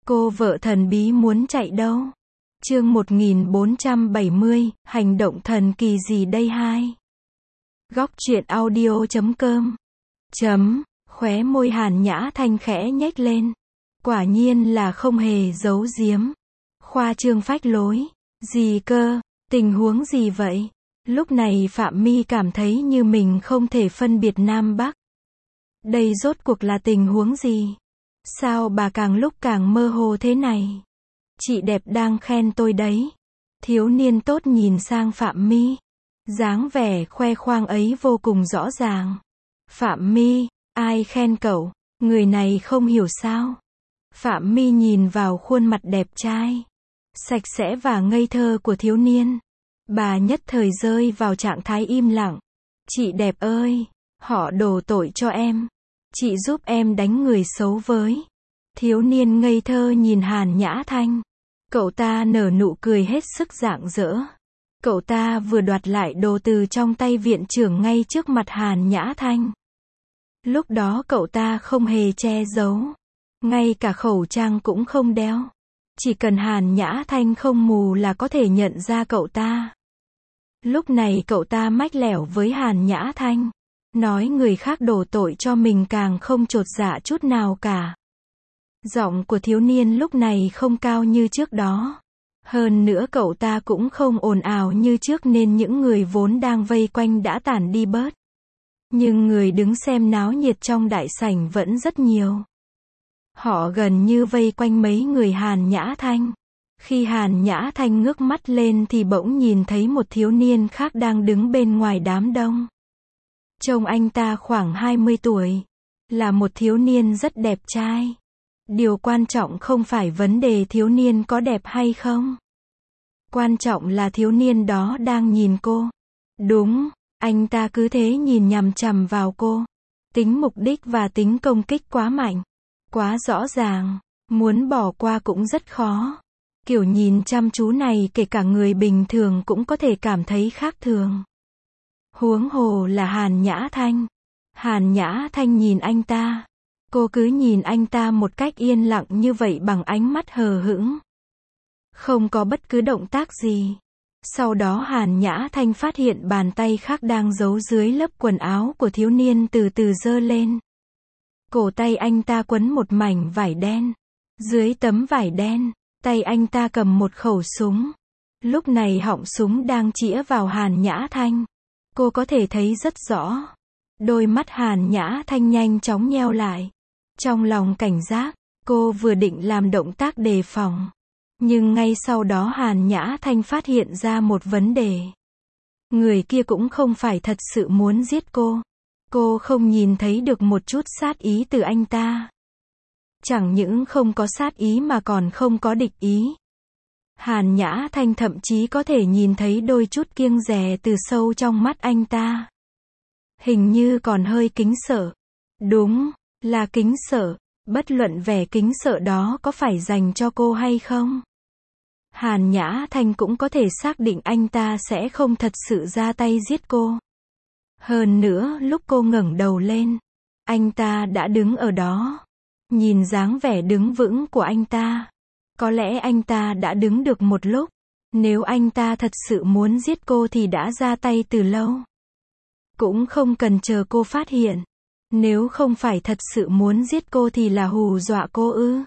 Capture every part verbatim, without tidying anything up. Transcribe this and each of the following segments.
Cô vợ thần bí muốn chạy đâu? Chương một nghìn bốn trăm bảy mươi, hành động thần kỳ gì đây hai? Góc truyện audio chấm com. Chấm, khóe môi Hàn Nhã Thanh khẽ nhếch lên. Quả nhiên là không hề giấu giếm. Khoa trương phách lối. Gì cơ? Tình huống gì vậy? Lúc này Phạm My cảm thấy như mình không thể phân biệt Nam Bắc. Đây rốt cuộc là tình huống gì? Sao bà càng lúc càng mơ hồ thế này? Chị đẹp đang khen tôi đấy. Thiếu niên tốt nhìn sang Phạm My. Dáng vẻ khoe khoang ấy vô cùng rõ ràng. Phạm My, ai khen cậu? Người này không hiểu sao? Phạm My nhìn vào khuôn mặt đẹp trai, sạch sẽ và ngây thơ của thiếu niên. Bà nhất thời rơi vào trạng thái im lặng. Chị đẹp ơi, họ đổ tội cho em. Chị giúp em đánh người xấu với. Thiếu niên ngây thơ nhìn Hàn Nhã Thanh. Cậu ta nở nụ cười hết sức rạng rỡ. Cậu ta vừa đoạt lại đồ từ trong tay viện trưởng ngay trước mặt Hàn Nhã Thanh. Lúc đó cậu ta không hề che giấu. Ngay cả khẩu trang cũng không đeo. Chỉ cần Hàn Nhã Thanh không mù là có thể nhận ra cậu ta. Lúc này cậu ta mách lẻo với Hàn Nhã Thanh. Nói người khác đổ tội cho mình càng không chột dạ chút nào cả. Giọng của thiếu niên lúc này không cao như trước đó. Hơn nữa cậu ta cũng không ồn ào như trước nên những người vốn đang vây quanh đã tản đi bớt. Nhưng người đứng xem náo nhiệt trong đại sảnh vẫn rất nhiều. Họ gần như vây quanh mấy người Hàn Nhã Thanh. Khi Hàn Nhã Thanh ngước mắt lên thì bỗng nhìn thấy một thiếu niên khác đang đứng bên ngoài đám đông. Trông anh ta khoảng hai mươi tuổi. Là một thiếu niên rất đẹp trai. Điều quan trọng không phải vấn đề thiếu niên có đẹp hay không. Quan trọng là thiếu niên đó đang nhìn cô. Đúng, anh ta cứ thế nhìn nhằm chằm vào cô. Tính mục đích và tính công kích quá mạnh. Quá rõ ràng. Muốn bỏ qua cũng rất khó. Kiểu nhìn chăm chú này kể cả người bình thường cũng có thể cảm thấy khác thường. Huống hồ là Hàn Nhã Thanh. Hàn Nhã Thanh nhìn anh ta. Cô cứ nhìn anh ta một cách yên lặng như vậy bằng ánh mắt hờ hững. Không có bất cứ động tác gì. Sau đó Hàn Nhã Thanh phát hiện bàn tay khác đang giấu dưới lớp quần áo của thiếu niên từ từ giơ lên. Cổ tay anh ta quấn một mảnh vải đen. Dưới tấm vải đen, tay anh ta cầm một khẩu súng. Lúc này họng súng đang chĩa vào Hàn Nhã Thanh. Cô có thể thấy rất rõ. Đôi mắt Hàn Nhã Thanh nhanh chóng nheo lại. Trong lòng cảnh giác, cô vừa định làm động tác đề phòng. Nhưng ngay sau đó Hàn Nhã Thanh phát hiện ra một vấn đề. Người kia cũng không phải thật sự muốn giết cô. Cô không nhìn thấy được một chút sát ý từ anh ta. Chẳng những không có sát ý mà còn không có địch ý. Hàn Nhã Thanh thậm chí có thể nhìn thấy đôi chút kiêng dè từ sâu trong mắt anh ta. Hình như còn hơi kính sợ. Đúng, là kính sợ. Bất luận vẻ kính sợ đó có phải dành cho cô hay không. Hàn Nhã Thanh cũng có thể xác định anh ta sẽ không thật sự ra tay giết cô. Hơn nữa, lúc cô ngẩng đầu lên, anh ta đã đứng ở đó. Nhìn dáng vẻ đứng vững của anh ta. Có lẽ anh ta đã đứng được một lúc. Nếu anh ta thật sự muốn giết cô thì đã ra tay từ lâu. Cũng không cần chờ cô phát hiện. Nếu không phải thật sự muốn giết cô thì là hù dọa cô ư?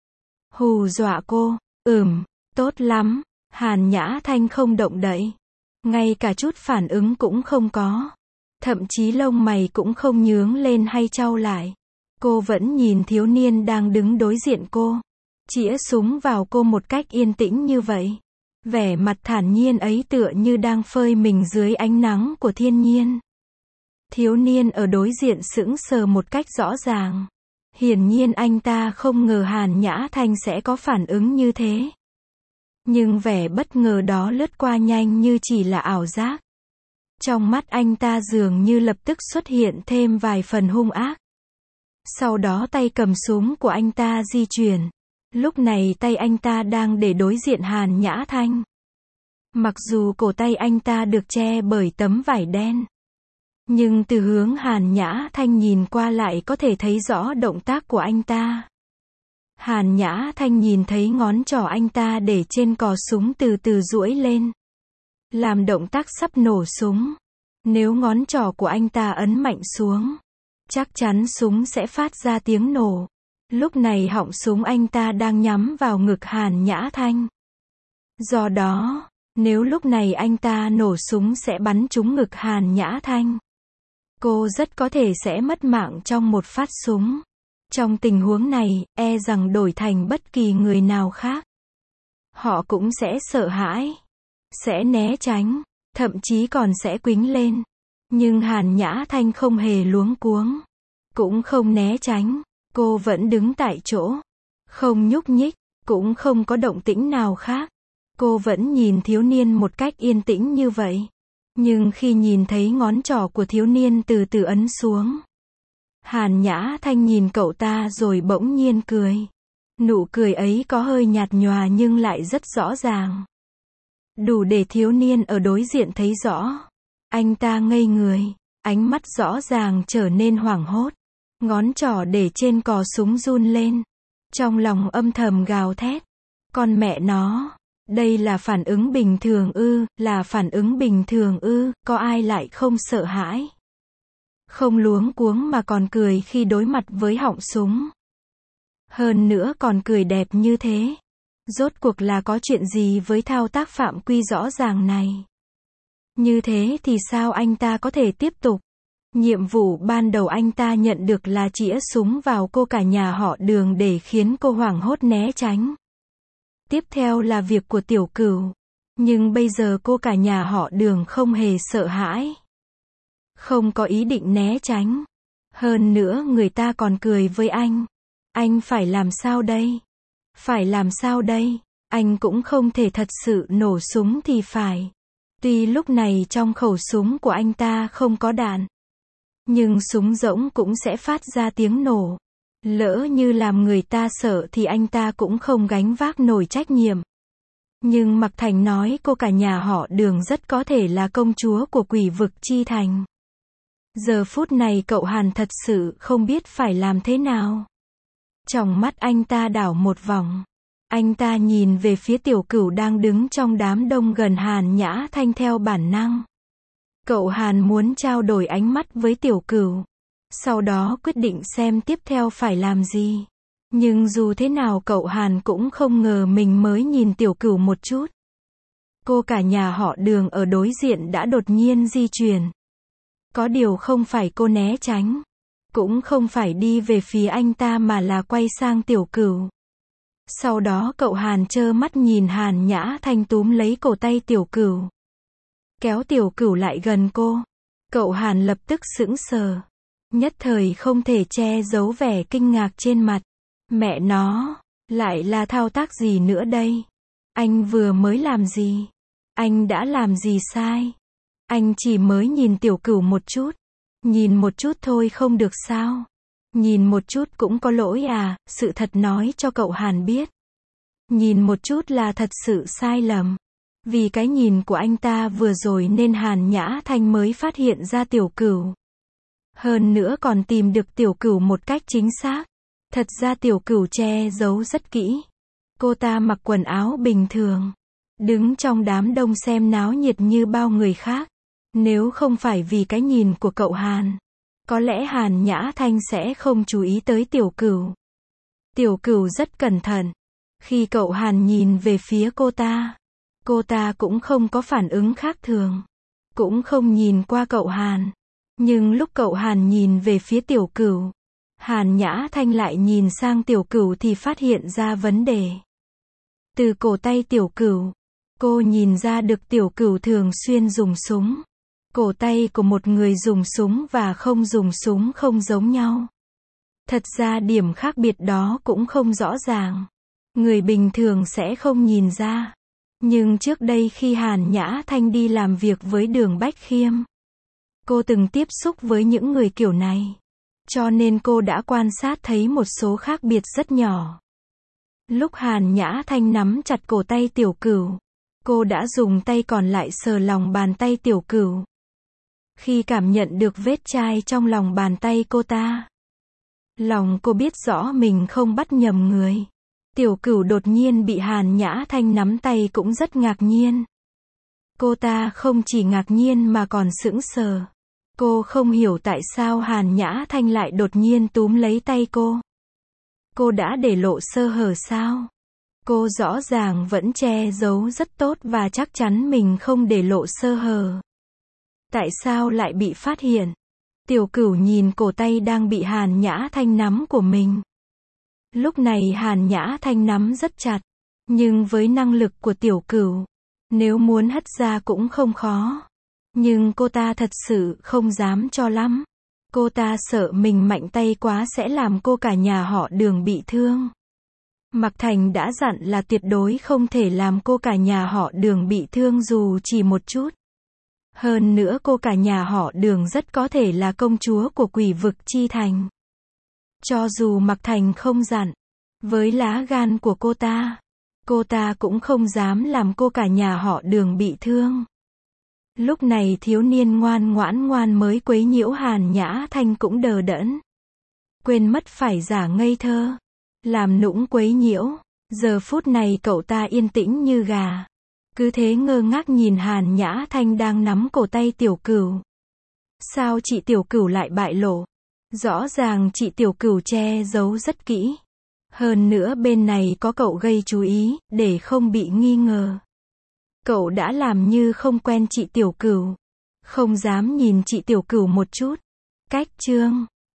Hù dọa cô, ừm, tốt lắm. Hàn Nhã Thanh không động đậy. Ngay cả chút phản ứng cũng không có. Thậm chí lông mày cũng không nhướng lên hay chau lại. Cô vẫn nhìn thiếu niên đang đứng đối diện cô. Chĩa súng vào cô một cách yên tĩnh như vậy. Vẻ mặt thản nhiên ấy tựa như đang phơi mình dưới ánh nắng của thiên nhiên. Thiếu niên ở đối diện sững sờ một cách rõ ràng. Hiển nhiên anh ta không ngờ Hàn Nhã Thanh sẽ có phản ứng như thế. Nhưng vẻ bất ngờ đó lướt qua nhanh như chỉ là ảo giác. Trong mắt anh ta dường như lập tức xuất hiện thêm vài phần hung ác. Sau đó tay cầm súng của anh ta di chuyển. Lúc này tay anh ta đang để đối diện Hàn Nhã Thanh. Mặc dù cổ tay anh ta được che bởi tấm vải đen. Nhưng từ hướng Hàn Nhã Thanh nhìn qua lại có thể thấy rõ động tác của anh ta. Hàn Nhã Thanh nhìn thấy ngón trỏ anh ta để trên cò súng từ từ duỗi lên, làm động tác sắp nổ súng. Nếu ngón trỏ của anh ta ấn mạnh xuống, chắc chắn súng sẽ phát ra tiếng nổ. Lúc này họng súng anh ta đang nhắm vào ngực Hàn Nhã Thanh. Do đó, nếu lúc này anh ta nổ súng sẽ bắn trúng ngực Hàn Nhã Thanh, cô rất có thể sẽ mất mạng trong một phát súng. Trong tình huống này, e rằng đổi thành bất kỳ người nào khác, họ cũng sẽ sợ hãi, sẽ né tránh, thậm chí còn sẽ quýnh lên. Nhưng Hàn Nhã Thanh không hề luống cuống, cũng không né tránh, cô vẫn đứng tại chỗ, không nhúc nhích, cũng không có động tĩnh nào khác. Cô vẫn nhìn thiếu niên một cách yên tĩnh như vậy. Nhưng khi nhìn thấy ngón trỏ của thiếu niên từ từ ấn xuống, Hàn Nhã Thanh nhìn cậu ta rồi bỗng nhiên cười. Nụ cười ấy có hơi nhạt nhòa nhưng lại rất rõ ràng, đủ để thiếu niên ở đối diện thấy rõ. Anh ta ngây người, ánh mắt rõ ràng trở nên hoảng hốt. Ngón trỏ để trên cò súng run lên. Trong lòng âm thầm gào thét. Con mẹ nó, đây là phản ứng bình thường ư, là phản ứng bình thường ư, có ai lại không sợ hãi? Không luống cuống mà còn cười khi đối mặt với họng súng. Hơn nữa còn cười đẹp như thế. Rốt cuộc là có chuyện gì với thao tác phạm quy rõ ràng này? Như thế thì sao anh ta có thể tiếp tục? Nhiệm vụ ban đầu anh ta nhận được là chĩa súng vào cô cả nhà họ Đường để khiến cô hoảng hốt né tránh. Tiếp theo là việc của Tiểu Cửu. Nhưng bây giờ cô cả nhà họ Đường không hề sợ hãi, không có ý định né tránh. Hơn nữa người ta còn cười với anh. Anh phải làm sao đây? Phải làm sao đây? Anh cũng không thể thật sự nổ súng thì phải. Tuy lúc này trong khẩu súng của anh ta không có đạn, nhưng súng rỗng cũng sẽ phát ra tiếng nổ. Lỡ như làm người ta sợ thì anh ta cũng không gánh vác nổi trách nhiệm. Nhưng Mạc Thành nói cô cả nhà họ Đường rất có thể là công chúa của quỷ vực chi thành. Giờ phút này cậu Hàn thật sự không biết phải làm thế nào. Trong mắt anh ta đảo một vòng. Anh ta nhìn về phía Tiểu Cửu đang đứng trong đám đông gần Hàn Nhã Thanh theo bản năng. Cậu Hàn muốn trao đổi ánh mắt với Tiểu Cửu, sau đó quyết định xem tiếp theo phải làm gì. Nhưng dù thế nào cậu Hàn cũng không ngờ mình mới nhìn Tiểu Cửu một chút, cô cả nhà họ Đường ở đối diện đã đột nhiên di chuyển. Có điều không phải cô né tránh, cũng không phải đi về phía anh ta mà là quay sang Tiểu Cửu. Sau đó cậu Hàn trơ mắt nhìn Hàn Nhã Thanh túm lấy cổ tay Tiểu Cửu, kéo Tiểu Cửu lại gần cô. Cậu Hàn lập tức sững sờ, nhất thời không thể che giấu vẻ kinh ngạc trên mặt. Mẹ nó, lại là thao tác gì nữa đây? Anh vừa mới làm gì? Anh đã làm gì sai? Anh chỉ mới nhìn Tiểu Cửu một chút. Nhìn một chút thôi không được sao? Nhìn một chút cũng có lỗi à? Sự thật nói cho cậu Hàn biết, nhìn một chút là thật sự sai lầm. Vì cái nhìn của anh ta vừa rồi nên Hàn Nhã Thanh mới phát hiện ra Tiểu Cửu. Hơn nữa còn tìm được Tiểu Cửu một cách chính xác. Thật ra Tiểu Cửu che giấu rất kỹ. Cô ta mặc quần áo bình thường, đứng trong đám đông xem náo nhiệt như bao người khác. Nếu không phải vì cái nhìn của cậu Hàn, có lẽ Hàn Nhã Thanh sẽ không chú ý tới Tiểu Cửu. Tiểu Cửu rất cẩn thận. Khi cậu Hàn nhìn về phía cô ta, cô ta cũng không có phản ứng khác thường, cũng không nhìn qua cậu Hàn. Nhưng lúc cậu Hàn nhìn về phía Tiểu Cửu, Hàn Nhã Thanh lại nhìn sang Tiểu Cửu thì phát hiện ra vấn đề. Từ cổ tay Tiểu Cửu, cô nhìn ra được Tiểu Cửu thường xuyên dùng súng. Cổ tay của một người dùng súng và không dùng súng không giống nhau. Thật ra điểm khác biệt đó cũng không rõ ràng. Người bình thường sẽ không nhìn ra. Nhưng trước đây khi Hàn Nhã Thanh đi làm việc với Đường Bách Khiêm, cô từng tiếp xúc với những người kiểu này. Cho nên cô đã quan sát thấy một số khác biệt rất nhỏ. Lúc Hàn Nhã Thanh nắm chặt cổ tay Tiểu Cửu, cô đã dùng tay còn lại sờ lòng bàn tay Tiểu Cửu. Khi cảm nhận được vết chai trong lòng bàn tay cô ta, Lòng cô biết rõ mình không bắt nhầm người. Tiểu Cửu đột nhiên bị Hàn Nhã Thanh nắm tay cũng rất ngạc nhiên. Cô ta không chỉ ngạc nhiên mà còn sững sờ. Cô không hiểu tại sao Hàn Nhã Thanh lại đột nhiên túm lấy tay cô. Cô đã để lộ sơ hở sao? Cô rõ ràng vẫn che giấu rất tốt và chắc chắn mình không để lộ sơ hở. Tại sao lại bị phát hiện? Tiểu Cửu nhìn cổ tay đang bị Hàn Nhã Thanh nắm của mình. Lúc này Hàn Nhã Thanh nắm rất chặt. Nhưng với năng lực của Tiểu Cửu, nếu muốn hất ra cũng không khó. Nhưng cô ta thật sự không dám cho lắm. Cô ta sợ mình mạnh tay quá sẽ làm cô cả nhà họ Đường bị thương. Mạc Thành đã dặn là tuyệt đối không thể làm cô cả nhà họ Đường bị thương dù chỉ một chút. Hơn nữa cô cả nhà họ Đường rất có thể là công chúa của Quỷ vực Chi Thành. Cho dù Mạc Thành không dặn, với lá gan của cô ta, cô ta cũng không dám làm cô cả nhà họ Đường bị thương. Lúc này thiếu niên ngoan ngoãn ngoan mới quấy nhiễu Hàn Nhã Thanh cũng đờ đẫn. Quên mất phải giả ngây thơ. Làm nũng quấy nhiễu. Giờ phút này cậu ta yên tĩnh như gà. Cứ thế ngơ ngác nhìn Hàn Nhã Thanh đang nắm cổ tay Tiểu Cửu. Sao chị Tiểu Cửu lại bại lộ? Rõ ràng chị Tiểu Cửu che giấu rất kỹ. Hơn nữa bên này có cậu gây chú ý, để không bị nghi ngờ. Cậu đã làm như không quen chị Tiểu Cửu. Không dám nhìn chị Tiểu Cửu một chút. Cách chương